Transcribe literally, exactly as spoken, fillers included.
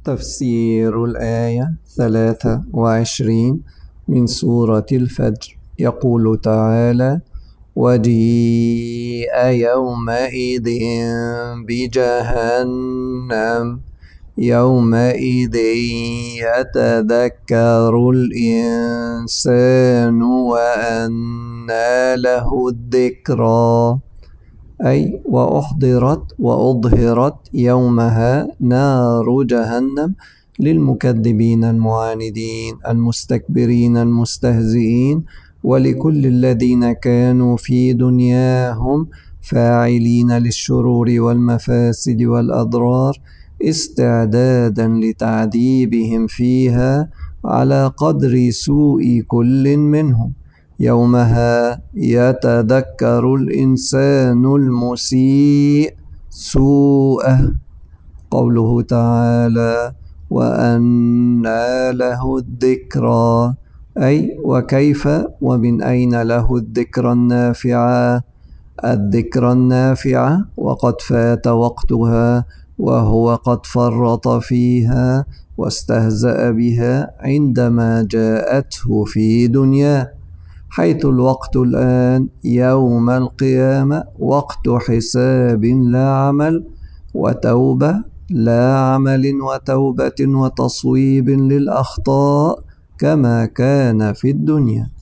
تفسير الآية ثلاثة وعشرين من سورة الفجر. يقول تعالى: وجيء يومئذ بجهنم يومئذ يتذكر الإنسان وأنى له الذكرى، أي وأحضرت وأظهرت يومها نار جهنم للمكذبين المعاندين المستكبرين المستهزئين، ولكل الذين كانوا في دنياهم فاعلين للشرور والمفاسد والأضرار استعدادا لتعذيبهم فيها على قدر سوء كل منهم. يومها يتذكر الإنسان المسيء سوءه. قوله تعالى: وأنى له الذكرى، أي وكيف ومن أين له الذكرى النافعة الذكرى النافعة وقد فات وقتها، وهو قد فرط فيها واستهزأ بها عندما جاءته في دنياه، حيث الوقت الآن يوم القيامة وقت حساب لا عمل، وتوبة لا عمل وتوبة وتصويب للأخطاء كما كان في الدنيا.